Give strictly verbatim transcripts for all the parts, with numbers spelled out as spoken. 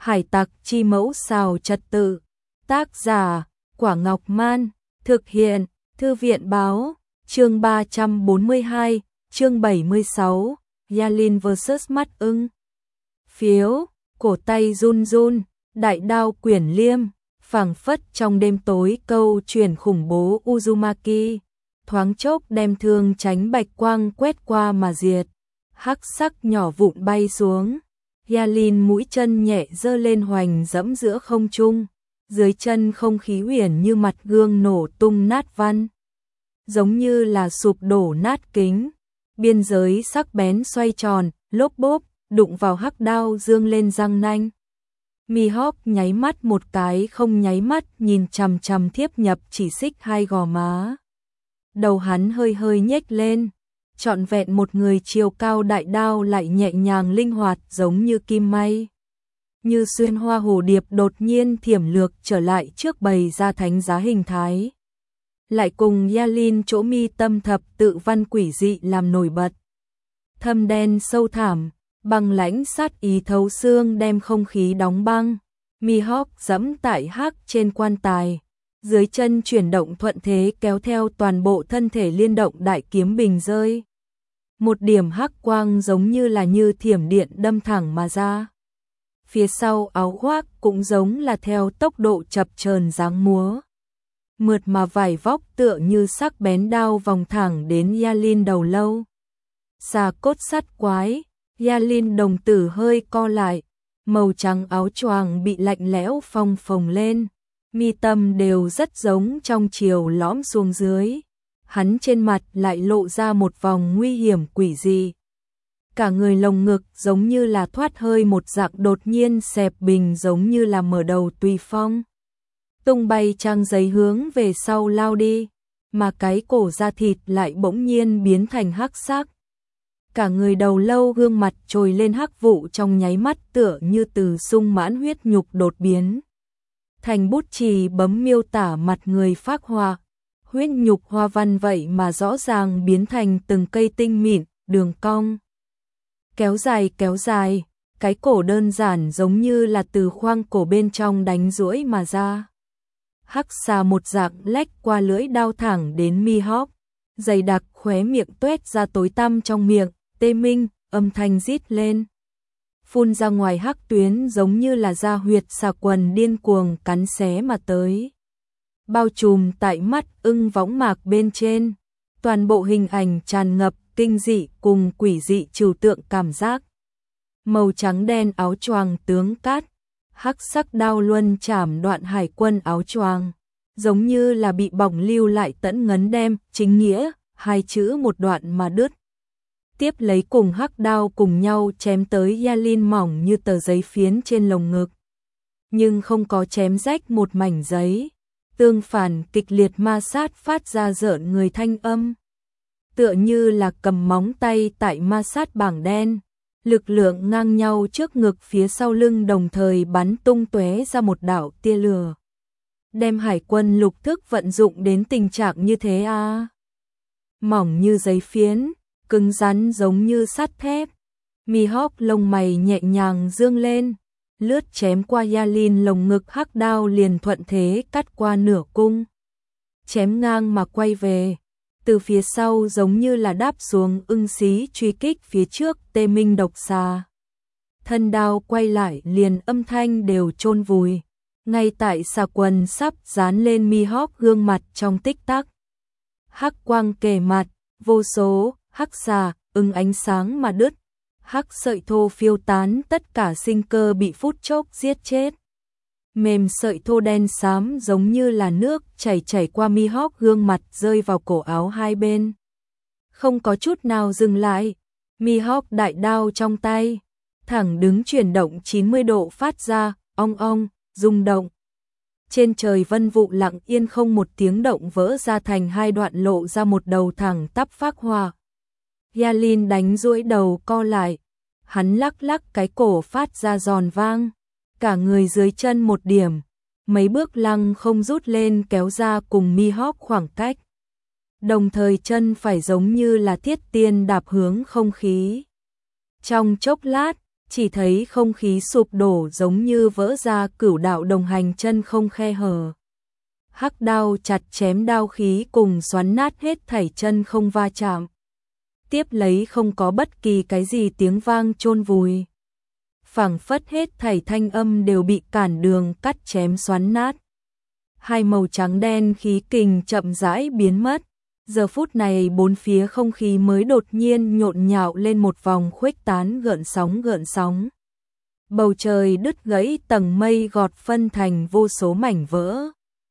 Hải tặc chi mẫu xào trật tự. Tác giả, Quả Ngọc Man. Thực hiện, Thư viện Báo. Chương ba trăm bốn mươi hai, chương bảy mươi sáu, Yalin versus mắt ưng. Phiếu, cổ tay run run, đại đao quyển liêm, phảng phất trong đêm tối câu truyền khủng bố Uzumaki, thoáng chốc đem thương tránh bạch quang quét qua mà diệt. Hắc sắc nhỏ vụn bay xuống, Yalin mũi chân nhẹ giơ lên hoành dẫm giữa không trung, dưới chân không khí huyền như mặt gương nổ tung nát văn, giống như là sụp đổ nát kính. Biên giới sắc bén xoay tròn, lốp bốp, đụng vào hắc đao dương lên răng nanh. Mihawk nháy mắt một cái không nháy mắt nhìn chằm chằm Thiếp Nhập chỉ xích hai gò má. Đầu hắn hơi hơi nhếch lên, trọn vẹn một người chiều cao đại đao lại nhẹ nhàng linh hoạt giống như kim may. Như xuyên hoa hồ điệp đột nhiên thiểm lược trở lại trước bày ra thánh giá hình thái. Lại cùng Yalin chỗ mi tâm thập tự văn quỷ dị làm nổi bật. Thâm đen sâu thẳm, băng lãnh sát ý thấu xương đem không khí đóng băng. Mihawk giẫm tại hắc trên quan tài, dưới chân chuyển động thuận thế kéo theo toàn bộ thân thể liên động đại kiếm bình rơi. Một điểm hắc quang giống như là như thiểm điện đâm thẳng mà ra. Phía sau áo khoác cũng giống là theo tốc độ chập chờn dáng múa. Mượt mà vải vóc tựa như sắc bén đao vòng thẳng đến Yalin đầu lâu. Xà cốt sắt quái, Yalin đồng tử hơi co lại, màu trắng áo choàng bị lạnh lẽo phồng phồng lên, mi tâm đều rất giống trong chiều lõm xuống dưới. Hắn trên mặt lại lộ ra một vòng nguy hiểm quỷ dị. Cả người lồng ngực giống như là thoát hơi một dạng đột nhiên xẹp bình giống như là mở đầu tùy phong. Tung bay trang giấy hướng về sau lao đi, mà cái cổ da thịt lại bỗng nhiên biến thành hắc sắc. Cả người đầu lâu gương mặt trồi lên hắc vụ trong nháy mắt tựa như từ sung mãn huyết nhục đột biến. Thành bút chì bấm miêu tả mặt người phác họa, huyết nhục hoa văn vậy mà rõ ràng biến thành từng cây tinh mịn, đường cong. Kéo dài kéo dài, cái cổ đơn giản giống như là từ khoang cổ bên trong đánh duỗi mà ra. Hắc xà một dạng lách qua lưỡi đao thẳng đến Mihawk, dày đặc khóe miệng tuét ra tối tăm trong miệng, tê minh, âm thanh rít lên. Phun ra ngoài hắc tuyến giống như là da huyệt xà quần điên cuồng cắn xé mà tới. Bao trùm tại mắt ưng võng mạc bên trên, toàn bộ hình ảnh tràn ngập kinh dị cùng quỷ dị trừu tượng cảm giác. Màu trắng đen áo choàng tướng cát, hắc sắc đao luân chảm đoạn hải quân áo choàng, giống như là bị bỏng lưu lại tẫn ngấn đem chính nghĩa hai chữ một đoạn mà đứt. Tiếp lấy cùng hắc đao cùng nhau chém tới Yalin mỏng như tờ giấy phiến trên lồng ngực, nhưng không có chém rách một mảnh giấy. Tương phản kịch liệt ma sát phát ra rợn người thanh âm, tựa như là cầm móng tay tại ma sát bảng đen. Lực lượng ngang nhau trước ngực phía sau lưng đồng thời bắn tung tóe ra một đạo tia lửa. Đem hải quân lục thức vận dụng đến tình trạng như thế à? Mỏng như giấy phiến, cứng rắn giống như sắt thép. Mihawk lông mày nhẹ nhàng dương lên, lướt chém qua Yalin lồng ngực, hắc đao liền thuận thế cắt qua nửa cung, chém ngang mà quay về. Từ phía sau giống như là đáp xuống ưng xí truy kích phía trước tê minh độc xà. Thân đao quay lại liền âm thanh đều chôn vùi, ngay tại xà quần sắp dán lên Mihawk gương mặt trong tích tắc. Hắc quang kề mặt, vô số hắc xà ưng ánh sáng mà đứt, hắc sợi thô phiêu tán, tất cả sinh cơ bị phút chốc giết chết. Mềm sợi thô đen xám giống như là nước chảy chảy qua Mihawk gương mặt rơi vào cổ áo hai bên. Không có chút nào dừng lại, Mihawk đại đao trong tay, thẳng đứng chuyển động chín mươi độ phát ra, ong ong, rung động. Trên trời vân vụ lặng yên không một tiếng động vỡ ra thành hai đoạn lộ ra một đầu thẳng tắp phác hoa. Yalin đánh duỗi đầu co lại, hắn lắc lắc cái cổ phát ra giòn vang. Cả người dưới chân một điểm, mấy bước lăng không rút lên kéo ra cùng Mihawk khoảng cách. Đồng thời chân phải giống như là thiết tiên đạp hướng không khí. Trong chốc lát, chỉ thấy không khí sụp đổ giống như vỡ ra, cửu đạo đồng hành chân không khe hở. Hắc đao chặt chém đao khí cùng xoắn nát hết thảy chân không va chạm. Tiếp lấy không có bất kỳ cái gì tiếng vang chôn vùi. Phảng phất hết thảy thanh âm đều bị cản đường cắt chém xoắn nát. Hai màu trắng đen khí kình chậm rãi biến mất. Giờ phút này bốn phía không khí mới đột nhiên nhộn nhạo lên một vòng khuếch tán gợn sóng gợn sóng. Bầu trời đứt gãy, tầng mây gọt phân thành vô số mảnh vỡ.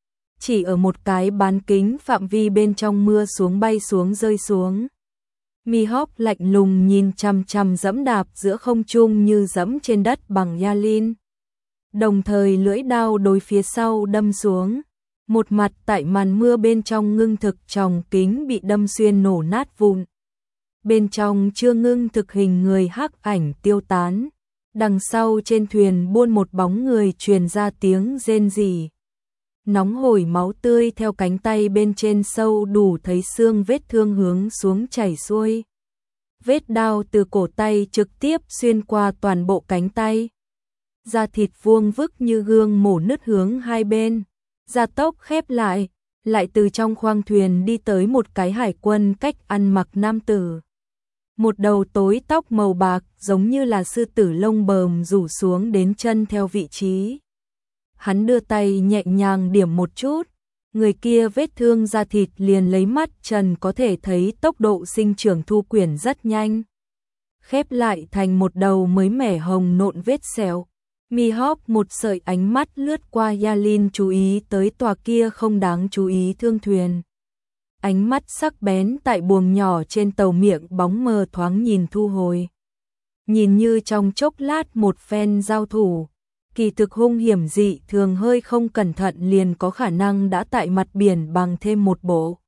Chỉ ở một cái bán kính phạm vi bên trong mưa xuống bay xuống rơi xuống. Mihawk lạnh lùng nhìn chằm chằm dẫm đạp giữa không trung như dẫm trên đất bằng Yalin. Đồng thời lưỡi đao đối phía sau đâm xuống. Một mặt tại màn mưa bên trong ngưng thực tròng kính bị đâm xuyên nổ nát vụn. Bên trong chưa ngưng thực hình người hắc ảnh tiêu tán. Đằng sau trên thuyền buôn một bóng người truyền ra tiếng rên rỉ. Nóng hổi máu tươi theo cánh tay bên trên sâu đủ thấy xương vết thương hướng xuống chảy xuôi. Vết đao từ cổ tay trực tiếp xuyên qua toàn bộ cánh tay. Da thịt vuông vức như gương mổ nứt hướng hai bên. Da tóc khép lại, lại từ trong khoang thuyền đi tới một cái hải quân cách ăn mặc nam tử. Một đầu tối tóc màu bạc giống như là sư tử lông bờm rủ xuống đến chân theo vị trí. Hắn đưa tay nhẹ nhàng điểm một chút, người kia vết thương da thịt liền lấy mắt trần có thể thấy tốc độ sinh trưởng thu quyển rất nhanh. Khép lại thành một đầu mới mẻ hồng nộn vết sẹo. Mihawk một sợi ánh mắt lướt qua Yalin chú ý tới tòa kia không đáng chú ý thương thuyền. Ánh mắt sắc bén tại buồng nhỏ trên tàu miệng bóng mờ thoáng nhìn thu hồi. Nhìn như trong chốc lát một phen giao thủ, kỳ thực hung hiểm dị thường hơi không cẩn thận liền có khả năng đã tại mặt biển bằng thêm một bộ.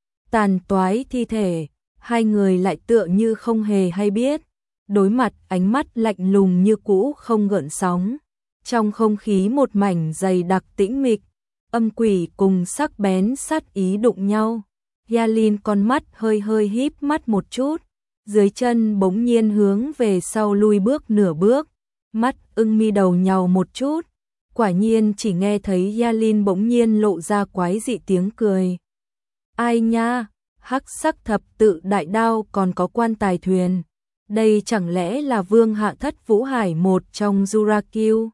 Tàn toái thi thể, hai người lại tựa như không hề hay biết. Đối mặt ánh mắt lạnh lùng như cũ không gợn sóng. Trong không khí một mảnh dày đặc tĩnh mịch, âm quỷ cùng sắc bén sát ý đụng nhau. Yalin con mắt hơi hơi híp mắt một chút, dưới chân bỗng nhiên hướng về sau lui bước nửa bước, mắt ưng mi đầu nhàu một chút. Quả nhiên chỉ nghe thấy Yalin bỗng nhiên lộ ra quái dị tiếng cười. Ai nha, hắc sắc thập tự đại đao còn có quan tài thuyền. Đây chẳng lẽ là vương hạ thất Vũ Hải một trong Jurakyu?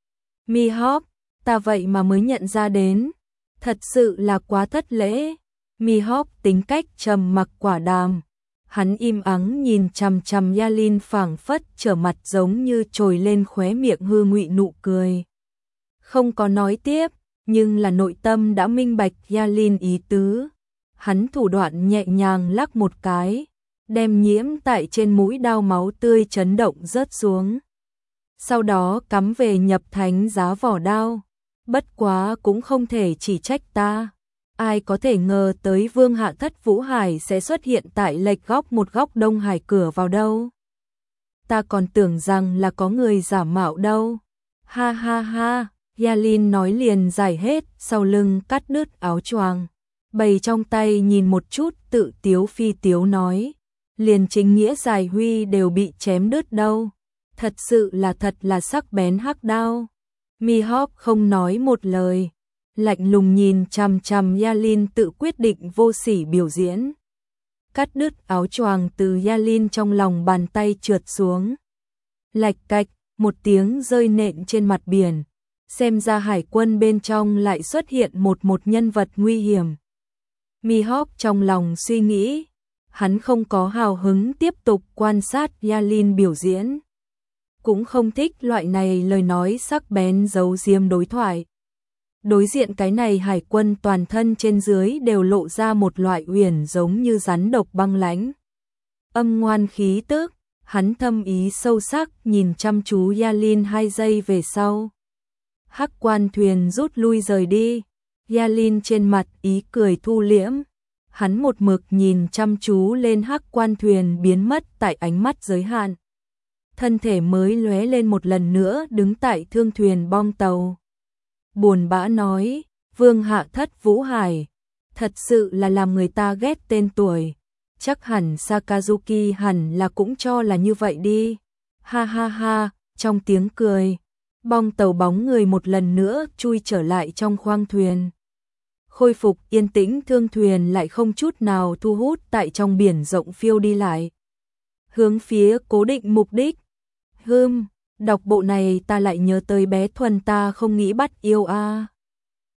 Mihawk, ta vậy mà mới nhận ra đến. Thật sự là quá thất lễ. Mihawk tính cách trầm mặc quả đàm. Hắn im ắng nhìn chằm chằm Yalin phảng phất trở mặt giống như trồi lên khóe miệng hư ngụy nụ cười. Không có nói tiếp, nhưng là nội tâm đã minh bạch Yalin ý tứ. Hắn thủ đoạn nhẹ nhàng lắc một cái, đem nhiễm tại trên mũi đao máu tươi chấn động rớt xuống. Sau đó cắm về nhập thánh giá vỏ đao. Bất quá cũng không thể chỉ trách ta. Ai có thể ngờ tới vương hạ thất Vũ Hải sẽ xuất hiện tại lệch góc một góc Đông Hải cửa vào đâu. Ta còn tưởng rằng là có người giả mạo đâu. Ha ha ha, Yalin nói liền giải hết sau lưng cắt đứt áo choàng. Bày trong tay nhìn một chút tự tiếu phi tiếu nói. Liền chính nghĩa giải huy đều bị chém đứt đâu. Thật sự là thật là sắc bén hắc đao. Mihawk không nói một lời, lạnh lùng nhìn chằm chằm Yalin tự quyết định vô sỉ biểu diễn. Cắt đứt áo choàng từ Yalin trong lòng bàn tay trượt xuống. Lạch cạch, một tiếng rơi nện trên mặt biển. Xem ra hải quân bên trong lại xuất hiện một một nhân vật nguy hiểm. Mihawk trong lòng suy nghĩ. Hắn không có hào hứng tiếp tục quan sát Yalin biểu diễn. Cũng không thích loại này lời nói sắc bén giấu giếm đối thoại. Đối diện cái này hải quân toàn thân trên dưới đều lộ ra một loại uyển giống như rắn độc băng lãnh. Âm ngoan khí tức, hắn thâm ý sâu sắc nhìn chăm chú Yalin hai giây về sau. Hắc quan thuyền rút lui rời đi, Yalin trên mặt ý cười thu liễm. Hắn một mực nhìn chăm chú lên hắc quan thuyền biến mất tại ánh mắt giới hạn. Thân thể mới lóe lên một lần nữa đứng tại thương thuyền bong tàu. Buồn bã nói, vương hạ thất Vũ Hải, thật sự là làm người ta ghét tên tuổi. Chắc hẳn Sakazuki hẳn là cũng cho là như vậy đi. Ha ha ha, trong tiếng cười, bong tàu bóng người một lần nữa chui trở lại trong khoang thuyền. Khôi phục yên tĩnh, thương thuyền lại không chút nào thu hút tại trong biển rộng phiêu đi lại. Hướng phía cố định mục đích. Hừm, đọc bộ này ta lại nhớ tới bé Thuần, ta không nghĩ bắt yêu a. À.